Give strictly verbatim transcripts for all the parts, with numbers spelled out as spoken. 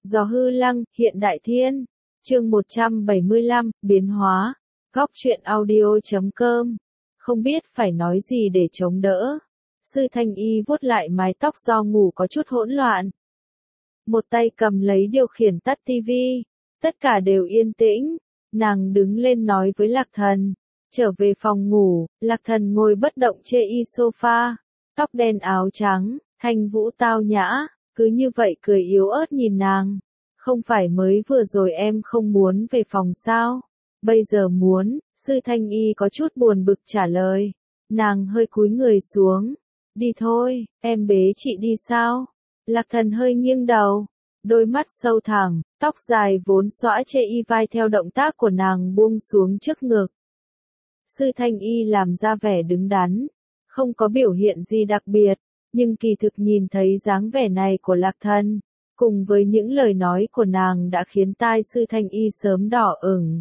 Gió hư lăng, hiện đại thiên. Chương một trăm bảy mươi lăm, biến hóa. Góc truyện audio chấm com. Không biết phải nói gì để chống đỡ. Sư Thanh Y vuốt lại mái tóc do ngủ có chút hỗn loạn. Một tay cầm lấy điều khiển tắt tivi. Tất cả đều yên tĩnh. Nàng đứng lên nói với Lạc Thần. Trở về phòng ngủ, Lạc Thần ngồi bất động chê y sofa. Tóc đen áo trắng, thanh vũ tao nhã. Cứ như vậy cười yếu ớt nhìn nàng. Không phải mới vừa rồi em không muốn về phòng sao? Bây giờ muốn, Sư Thanh Y có chút buồn bực trả lời. Nàng hơi cúi người xuống. Đi thôi, em bế chị đi sao? Lạc Thần hơi nghiêng đầu. Đôi mắt sâu thẳm, tóc dài vốn xõa chê y vai theo động tác của nàng buông xuống trước ngực. Sư Thanh Y làm ra vẻ đứng đắn. Không có biểu hiện gì đặc biệt. Nhưng kỳ thực nhìn thấy dáng vẻ này của Lạc Thần, cùng với những lời nói của nàng đã khiến tai Sư Thanh Y sớm đỏ ửng.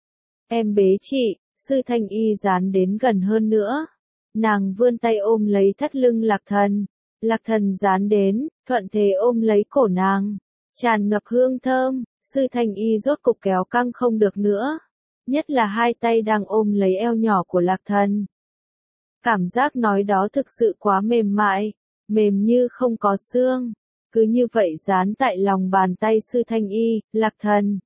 Em bế chị, Sư Thanh Y dán đến gần hơn nữa. Nàng vươn tay ôm lấy thắt lưng Lạc Thần. Lạc Thần dán đến, thuận thế ôm lấy cổ nàng. Tràn ngập hương thơm, Sư Thanh Y rốt cục kéo căng không được nữa. Nhất là hai tay đang ôm lấy eo nhỏ của Lạc Thần. Cảm giác nói đó thực sự quá mềm mại, mềm như không có xương. Cứ như vậy dán tại lòng bàn tay Sư Thanh Y, Lạc Thần.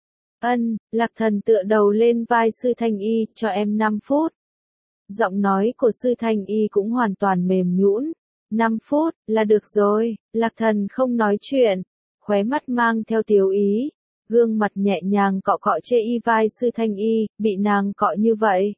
Ân, Lạc Thần tựa đầu lên vai Sư Thanh Y, cho em năm phút. Giọng nói của Sư Thanh Y cũng hoàn toàn mềm nhũn. năm phút, là được rồi, Lạc Thần không nói chuyện, khóe mắt mang theo tiếu ý. Gương mặt nhẹ nhàng cọ cọ chê y vai Sư Thanh Y, bị nàng cọ như vậy.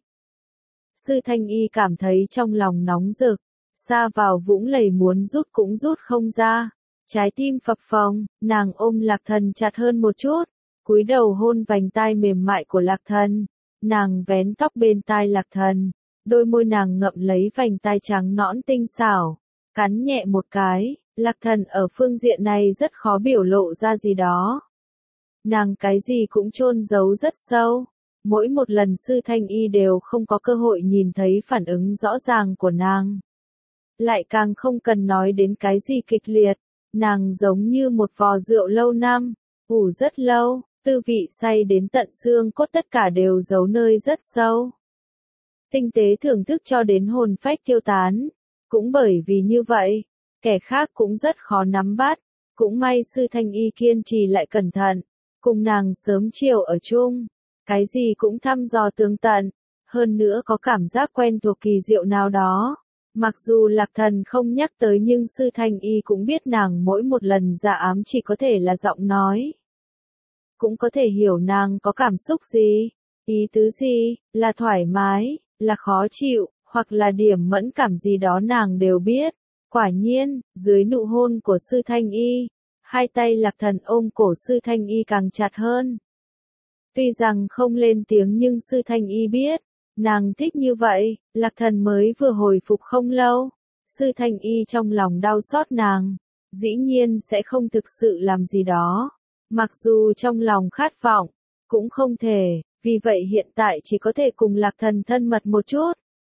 Sư Thanh Y cảm thấy trong lòng nóng rực, xa vào vũng lầy muốn rút cũng rút không ra. Trái tim phập phồng, nàng ôm Lạc Thần chặt hơn một chút, cúi đầu hôn vành tai mềm mại của Lạc Thần. Nàng vén tóc bên tai Lạc Thần, đôi môi nàng ngậm lấy vành tai trắng nõn tinh xảo, cắn nhẹ một cái. Lạc Thần ở phương diện này rất khó biểu lộ ra gì đó. Nàng cái gì cũng chôn giấu rất sâu. Mỗi một lần Sư Thanh Y đều không có cơ hội nhìn thấy phản ứng rõ ràng của nàng. Lại càng không cần nói đến cái gì kịch liệt. Nàng giống như một vò rượu lâu năm, ủ rất lâu, tư vị say đến tận xương cốt tất cả đều giấu nơi rất sâu. Tinh tế thưởng thức cho đến hồn phách tiêu tán. Cũng bởi vì như vậy, kẻ khác cũng rất khó nắm bắt. Cũng may Sư Thanh Y kiên trì lại cẩn thận, cùng nàng sớm chiều ở chung. Cái gì cũng thăm dò tường tận, hơn nữa có cảm giác quen thuộc kỳ diệu nào đó. Mặc dù Lạc Thần không nhắc tới nhưng Sư Thanh Y cũng biết nàng mỗi một lần dạ ám chỉ có thể là giọng nói. Cũng có thể hiểu nàng có cảm xúc gì, ý tứ gì, là thoải mái, là khó chịu, hoặc là điểm mẫn cảm gì đó nàng đều biết. Quả nhiên, dưới nụ hôn của Sư Thanh Y, hai tay Lạc Thần ôm cổ Sư Thanh Y càng chặt hơn. Tuy rằng không lên tiếng nhưng Sư Thanh Y biết, nàng thích như vậy. Lạc Thần mới vừa hồi phục không lâu. Sư Thanh Y trong lòng đau xót nàng, dĩ nhiên sẽ không thực sự làm gì đó. Mặc dù trong lòng khát vọng, cũng không thể, vì vậy hiện tại chỉ có thể cùng Lạc Thần thân mật một chút.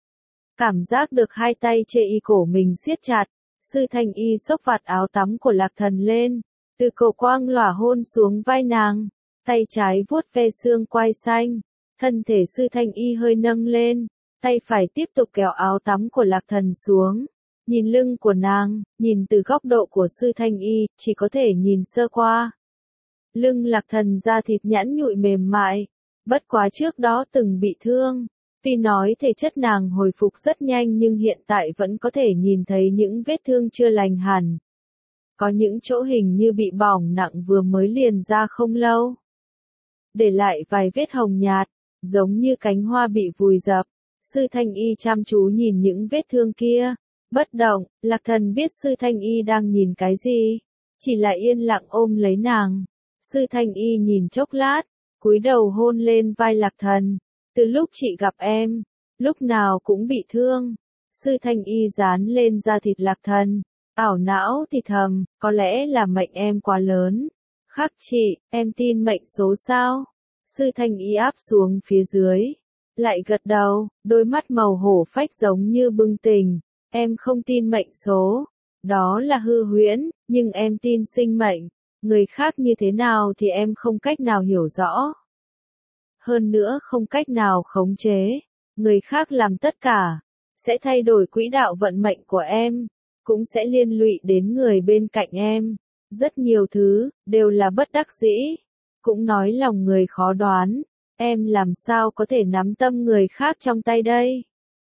Cảm giác được hai tay chê y cổ mình siết chặt, Sư Thanh Y xốc vạt áo tắm của Lạc Thần lên, từ cổ quang lỏa hôn xuống vai nàng. Tay trái vuốt ve xương quai xanh, thân thể Sư Thanh Y hơi nâng lên, tay phải tiếp tục kéo áo tắm của Lạc Thần xuống. Nhìn lưng của nàng, nhìn từ góc độ của Sư Thanh Y, chỉ có thể nhìn sơ qua. Lưng Lạc Thần da thịt nhẵn nhụi mềm mại, bất quá trước đó từng bị thương. Tuy nói thể chất nàng hồi phục rất nhanh nhưng hiện tại vẫn có thể nhìn thấy những vết thương chưa lành hẳn. Có những chỗ hình như bị bỏng nặng vừa mới liền ra không lâu. Để lại vài vết hồng nhạt, giống như cánh hoa bị vùi dập. Sư Thanh Y chăm chú nhìn những vết thương kia, bất động. Lạc Thần biết Sư Thanh Y đang nhìn cái gì, chỉ là yên lặng ôm lấy nàng. Sư Thanh Y nhìn chốc lát, cúi đầu hôn lên vai Lạc Thần. Từ lúc chị gặp em, lúc nào cũng bị thương. Sư Thanh Y dán lên da thịt Lạc Thần, ảo não thì thầm, có lẽ là mệnh em quá lớn. Khắc chị, em tin mệnh số sao? Sư Thanh Y áp xuống phía dưới, lại gật đầu, đôi mắt màu hổ phách giống như bừng tỉnh. Em không tin mệnh số, đó là hư huyễn, nhưng em tin sinh mệnh. Người khác như thế nào thì em không cách nào hiểu rõ. Hơn nữa không cách nào khống chế. Người khác làm tất cả, sẽ thay đổi quỹ đạo vận mệnh của em, cũng sẽ liên lụy đến người bên cạnh em. Rất nhiều thứ, đều là bất đắc dĩ. Cũng nói lòng người khó đoán, em làm sao có thể nắm tâm người khác trong tay đây.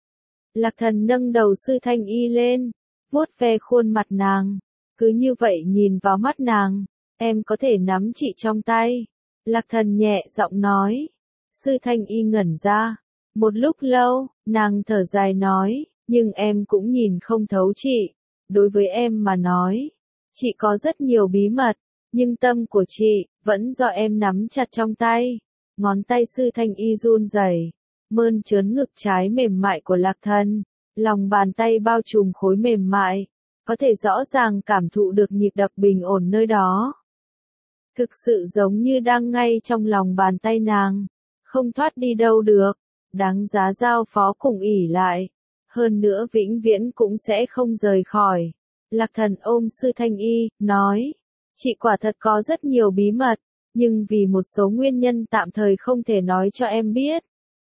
Lạc Thần nâng đầu Sư Thanh Y lên, vuốt ve khuôn mặt nàng, cứ như vậy nhìn vào mắt nàng, em có thể nắm chị trong tay. Lạc Thần nhẹ giọng nói. Sư Thanh Y ngẩn ra. Một lúc lâu, nàng thở dài nói, nhưng em cũng nhìn không thấu chị. Đối với em mà nói, chị có rất nhiều bí mật, nhưng tâm của chị, vẫn do em nắm chặt trong tay. Ngón tay Sư Thanh Y run rẩy, mơn trớn ngực trái mềm mại của Lạc Thần. Lòng bàn tay bao trùm khối mềm mại, có thể rõ ràng cảm thụ được nhịp đập bình ổn nơi đó. Thực sự giống như đang ngay trong lòng bàn tay nàng, không thoát đi đâu được, đáng giá giao phó cùng ỷ lại. Hơn nữa vĩnh viễn cũng sẽ không rời khỏi. Lạc Thần ôm Sư Thanh Y, nói, chị quả thật có rất nhiều bí mật, nhưng vì một số nguyên nhân tạm thời không thể nói cho em biết.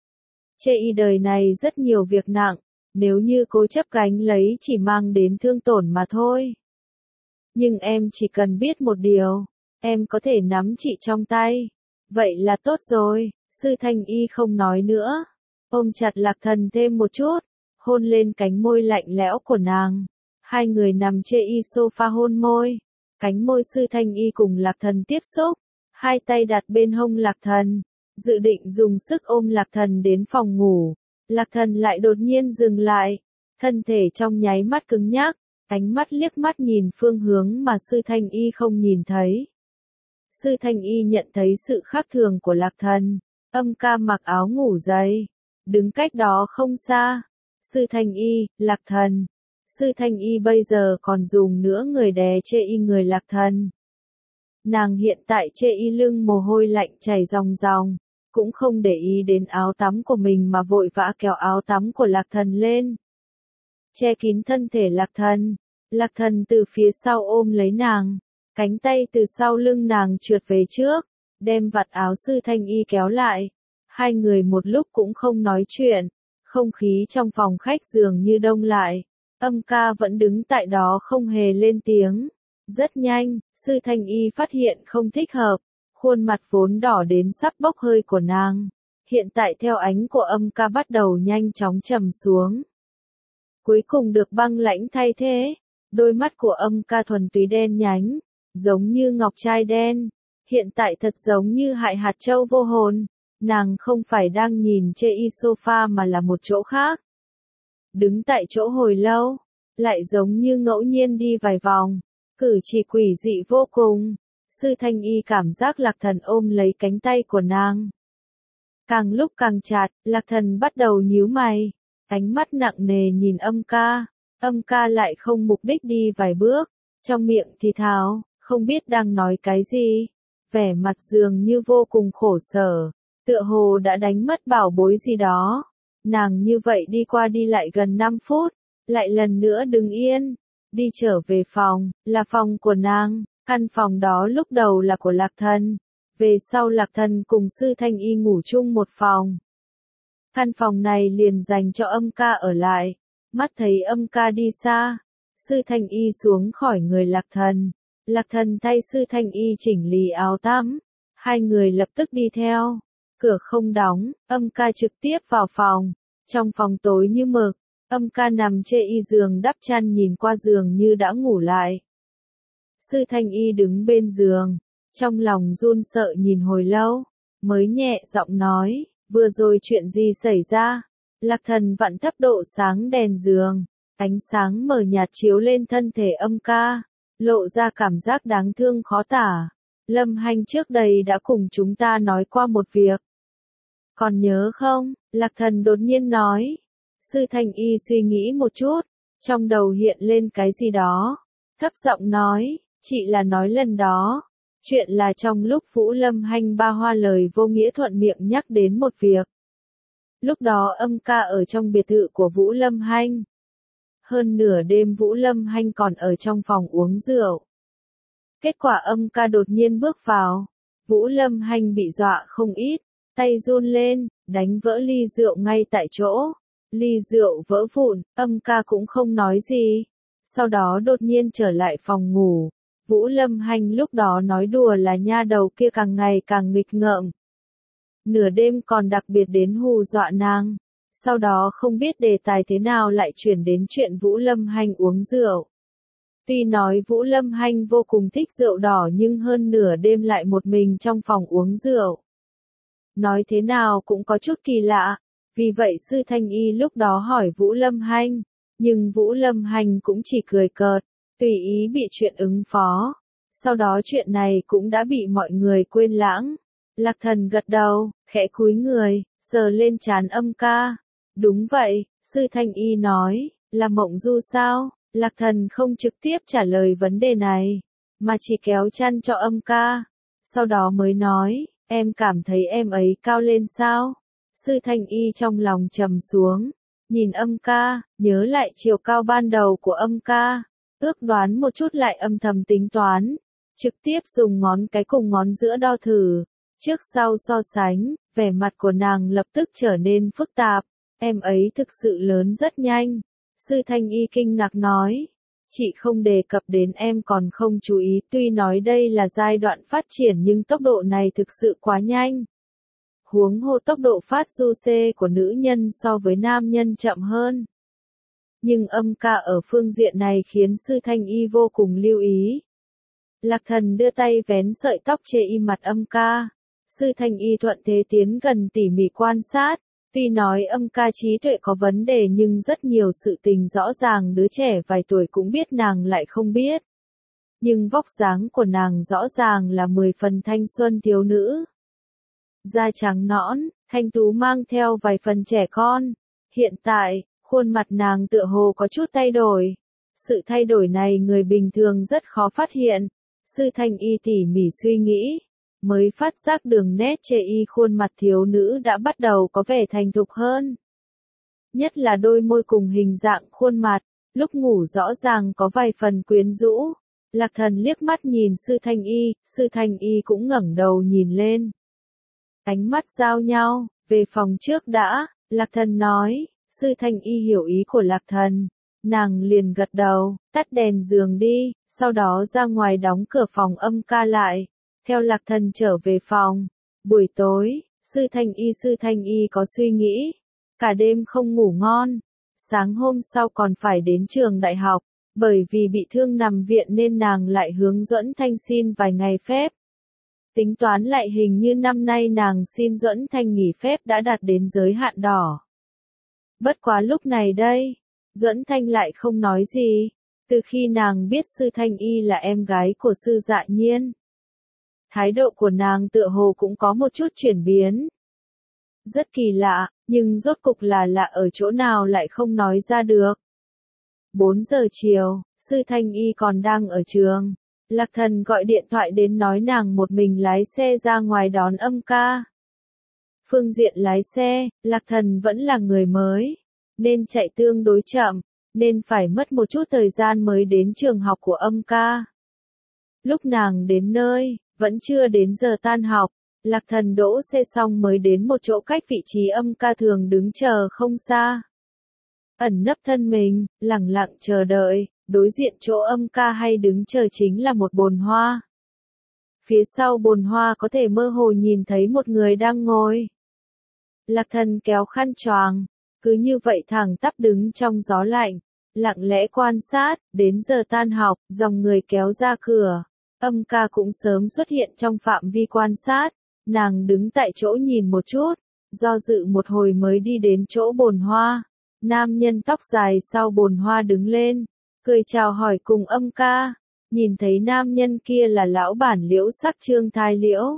Chê y đời này rất nhiều việc nặng, nếu như cố chấp gánh lấy chỉ mang đến thương tổn mà thôi. Nhưng em chỉ cần biết một điều, em có thể nắm chị trong tay. Vậy là tốt rồi. Sư Thanh Y không nói nữa, ôm chặt Lạc Thần thêm một chút, hôn lên cánh môi lạnh lẽo của nàng. Hai người nằm chê y sofa hôn môi, cánh môi Sư Thanh Y cùng Lạc Thần tiếp xúc, hai tay đặt bên hông Lạc Thần, dự định dùng sức ôm Lạc Thần đến phòng ngủ. Lạc Thần lại đột nhiên dừng lại, thân thể trong nháy mắt cứng nhắc, ánh mắt liếc mắt nhìn phương hướng mà Sư Thanh Y không nhìn thấy. Sư Thanh Y nhận thấy sự khác thường của Lạc Thần. Âm ca mặc áo ngủ dày, đứng cách đó không xa. Sư Thanh Y, Lạc Thần. Sư Thanh Y bây giờ còn dùng nữa người đè chê y người Lạc Thần. Nàng hiện tại chê y lưng mồ hôi lạnh chảy ròng ròng, cũng không để ý đến áo tắm của mình mà vội vã kéo áo tắm của Lạc Thần lên. Che kín thân thể Lạc Thần. Lạc Thần từ phía sau ôm lấy nàng, cánh tay từ sau lưng nàng trượt về trước, đem vạt áo Sư Thanh Y kéo lại. Hai người một lúc cũng không nói chuyện, không khí trong phòng khách dường như đông lại. Âm ca vẫn đứng tại đó không hề lên tiếng. Rất nhanh, Sư Thanh Y phát hiện không thích hợp, khuôn mặt vốn đỏ đến sắp bốc hơi của nàng, hiện tại theo ánh của âm ca bắt đầu nhanh chóng trầm xuống. Cuối cùng được băng lãnh thay thế, đôi mắt của âm ca thuần túy đen nhánh, giống như ngọc trai đen, hiện tại thật giống như hại hạt châu vô hồn. Nàng không phải đang nhìn chê y sofa mà là một chỗ khác. Đứng tại chỗ hồi lâu, lại giống như ngẫu nhiên đi vài vòng, cử chỉ quỷ dị vô cùng. Sư Thanh Y cảm giác Lạc Thần ôm lấy cánh tay của nàng. Càng lúc càng chặt, Lạc Thần bắt đầu nhíu mày, ánh mắt nặng nề nhìn âm ca. Âm ca lại không mục đích đi vài bước, trong miệng thì thào, không biết đang nói cái gì, vẻ mặt dường như vô cùng khổ sở, tựa hồ đã đánh mất bảo bối gì đó. Nàng như vậy đi qua đi lại gần năm phút, lại lần nữa đứng yên, đi trở về phòng, là phòng của nàng. Căn phòng đó lúc đầu là của Lạc Thần, về sau Lạc Thần cùng Sư Thanh Y ngủ chung một phòng. Căn phòng này liền dành cho âm ca ở lại. Mắt thấy âm ca đi xa, Sư Thanh Y xuống khỏi người Lạc Thần. Lạc Thần thay Sư Thanh Y chỉnh lý áo tắm, hai người lập tức đi theo. Cửa không đóng, âm ca trực tiếp vào phòng. Trong phòng tối như mực, âm ca nằm chê y giường đắp chăn nhìn qua giường như đã ngủ lại. Sư Thanh Y đứng bên giường, trong lòng run sợ nhìn hồi lâu, mới nhẹ giọng nói, vừa rồi chuyện gì xảy ra? Lạc Thần vặn thấp độ sáng đèn giường, ánh sáng mờ nhạt chiếu lên thân thể âm ca, lộ ra cảm giác đáng thương khó tả. Lâm Hanh trước đây đã cùng chúng ta nói qua một việc. Còn nhớ không? Lạc Thần đột nhiên nói. Sư Thanh Y suy nghĩ một chút, trong đầu hiện lên cái gì đó, thấp giọng nói, chị là nói lần đó. Chuyện là trong lúc Vũ Lâm Hanh ba hoa lời vô nghĩa thuận miệng nhắc đến một việc. Lúc đó âm ca ở trong biệt thự của Vũ Lâm Hanh. Hơn nửa đêm Vũ Lâm Hanh còn ở trong phòng uống rượu. Kết quả âm ca đột nhiên bước vào. Vũ Lâm Hanh bị dọa không ít, tay run lên, đánh vỡ ly rượu ngay tại chỗ. Ly rượu vỡ vụn, âm ca cũng không nói gì. Sau đó đột nhiên trở lại phòng ngủ. Vũ Lâm Hanh lúc đó nói đùa là nha đầu kia càng ngày càng nghịch ngợm. Nửa đêm còn đặc biệt đến hù dọa nàng. Sau đó không biết đề tài thế nào lại chuyển đến chuyện Vũ Lâm Hanh uống rượu. Tuy nói Vũ Lâm Hanh vô cùng thích rượu đỏ nhưng hơn nửa đêm lại một mình trong phòng uống rượu. Nói thế nào cũng có chút kỳ lạ. Vì vậy Sư Thanh Y lúc đó hỏi Vũ Lâm Hanh. Nhưng Vũ Lâm Hanh cũng chỉ cười cợt, tùy ý bị chuyện ứng phó. Sau đó chuyện này cũng đã bị mọi người quên lãng. Lạc Thần gật đầu, khẽ cúi người, sờ lên trán âm ca. Đúng vậy, Sư Thanh Y nói, là mộng du sao? Lạc Thần không trực tiếp trả lời vấn đề này, mà chỉ kéo chăn cho âm ca. Sau đó mới nói, em cảm thấy em ấy cao lên sao? Sư Thanh Y trong lòng trầm xuống, nhìn âm ca, nhớ lại chiều cao ban đầu của âm ca. Ước đoán một chút lại âm thầm tính toán, trực tiếp dùng ngón cái cùng ngón giữa đo thử. Trước sau so sánh, vẻ mặt của nàng lập tức trở nên phức tạp. Em ấy thực sự lớn rất nhanh. Sư Thanh Y kinh ngạc nói. Chị không đề cập đến em còn không chú ý. Tuy nói đây là giai đoạn phát triển nhưng tốc độ này thực sự quá nhanh. Huống hồ tốc độ phát du xê của nữ nhân so với nam nhân chậm hơn. Nhưng âm ca ở phương diện này khiến Sư Thanh Y vô cùng lưu ý. Lạc Thần đưa tay vén sợi tóc chê im mặt âm ca. Sư Thanh Y thuận thế tiến gần tỉ mỉ quan sát. Tuy nói âm ca trí tuệ có vấn đề nhưng rất nhiều sự tình rõ ràng đứa trẻ vài tuổi cũng biết nàng lại không biết. Nhưng vóc dáng của nàng rõ ràng là mười phần thanh xuân thiếu nữ. Da trắng nõn, thanh tú mang theo vài phần trẻ con. Hiện tại, khuôn mặt nàng tựa hồ có chút thay đổi. Sự thay đổi này người bình thường rất khó phát hiện. Sư Thanh Y tỉ mỉ suy nghĩ, mới phát giác đường nét chê y khuôn mặt thiếu nữ đã bắt đầu có vẻ thành thục hơn. Nhất là đôi môi cùng hình dạng khuôn mặt, lúc ngủ rõ ràng có vài phần quyến rũ. Lạc Thần liếc mắt nhìn Sư Thanh Y, Sư Thanh Y cũng ngẩng đầu nhìn lên. Ánh mắt giao nhau, về phòng trước đã, Lạc Thần nói. Sư Thanh Y hiểu ý của Lạc Thần. Nàng liền gật đầu, tắt đèn giường đi, sau đó ra ngoài đóng cửa phòng âm ca lại. Theo Lạc Thần trở về phòng. Buổi tối, Sư Thanh Y Sư Thanh Y có suy nghĩ. Cả đêm không ngủ ngon. Sáng hôm sau còn phải đến trường đại học. Bởi vì bị thương nằm viện nên nàng lại hướng Duẫn Thanh xin vài ngày phép. Tính toán lại hình như năm nay nàng xin Duẫn Thanh nghỉ phép đã đạt đến giới hạn đỏ. Bất quá lúc này đây, Duẫn Thanh lại không nói gì. Từ khi nàng biết Sư Thanh Y là em gái của Sư Dạ Nhiên, thái độ của nàng tựa hồ cũng có một chút chuyển biến. Rất kỳ lạ, nhưng rốt cục là lạ ở chỗ nào lại không nói ra được. bốn giờ chiều, Sư Thanh Y còn đang ở trường. Lạc Thần gọi điện thoại đến nói nàng một mình lái xe ra ngoài đón âm ca. Phương diện lái xe, Lạc Thần vẫn là người mới, nên chạy tương đối chậm, nên phải mất một chút thời gian mới đến trường học của âm ca. Lúc nàng đến nơi, vẫn chưa đến giờ tan học, Lạc Thần đỗ xe xong mới đến một chỗ cách vị trí âm ca thường đứng chờ không xa. Ẩn nấp thân mình, lặng lặng chờ đợi, đối diện chỗ âm ca hay đứng chờ chính là một bồn hoa. Phía sau bồn hoa có thể mơ hồ nhìn thấy một người đang ngồi. Lạc Thần kéo khăn choàng, cứ như vậy thẳng tắp đứng trong gió lạnh, lặng lẽ quan sát, đến giờ tan học, dòng người kéo ra cửa. Âm ca cũng sớm xuất hiện trong phạm vi quan sát, nàng đứng tại chỗ nhìn một chút, do dự một hồi mới đi đến chỗ bồn hoa. Nam nhân tóc dài sau bồn hoa đứng lên, cười chào hỏi cùng âm ca, nhìn thấy nam nhân kia là lão bản Liễu Sắc Trương Thai Liễu.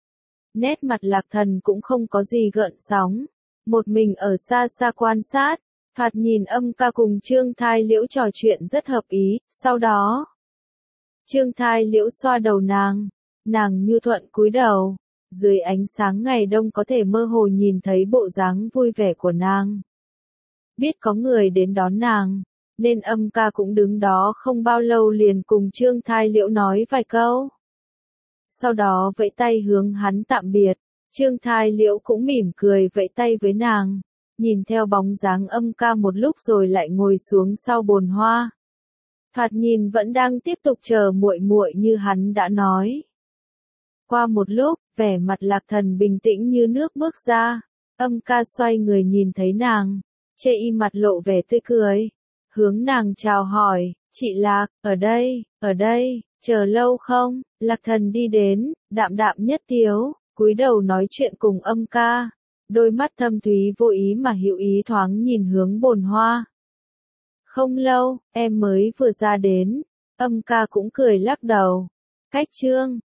Nét mặt Lạc Thần cũng không có gì gợn sóng, một mình ở xa xa quan sát, thoạt nhìn âm ca cùng Trương Thai Liễu trò chuyện rất hợp ý, sau đó Trương Thai Liễu xoa đầu nàng, nàng nhu thuận cúi đầu, dưới ánh sáng ngày đông có thể mơ hồ nhìn thấy bộ dáng vui vẻ của nàng. Biết có người đến đón nàng, nên Âm ca cũng đứng đó không bao lâu liền cùng Trương Thai Liễu nói vài câu. Sau đó vẫy tay hướng hắn tạm biệt, Trương Thai Liễu cũng mỉm cười vẫy tay với nàng, nhìn theo bóng dáng Âm ca một lúc rồi lại ngồi xuống sau bồn hoa. Thoạt nhìn vẫn đang tiếp tục chờ muội muội như hắn đã nói. Qua một lúc, vẻ mặt Lạc Thần bình tĩnh như nước bước ra, Âm ca xoay người nhìn thấy nàng, chê y mặt lộ vẻ tươi cười, hướng nàng chào hỏi, chị Lạc, ở đây, ở đây, chờ lâu không? Lạc Thần đi đến, đạm đạm nhất tiếu, cúi đầu nói chuyện cùng Âm ca, đôi mắt thâm thúy vô ý mà hữu ý thoáng nhìn hướng bồn hoa. Không lâu, em mới vừa ra đến, Âm ca cũng cười lắc đầu, cách Trương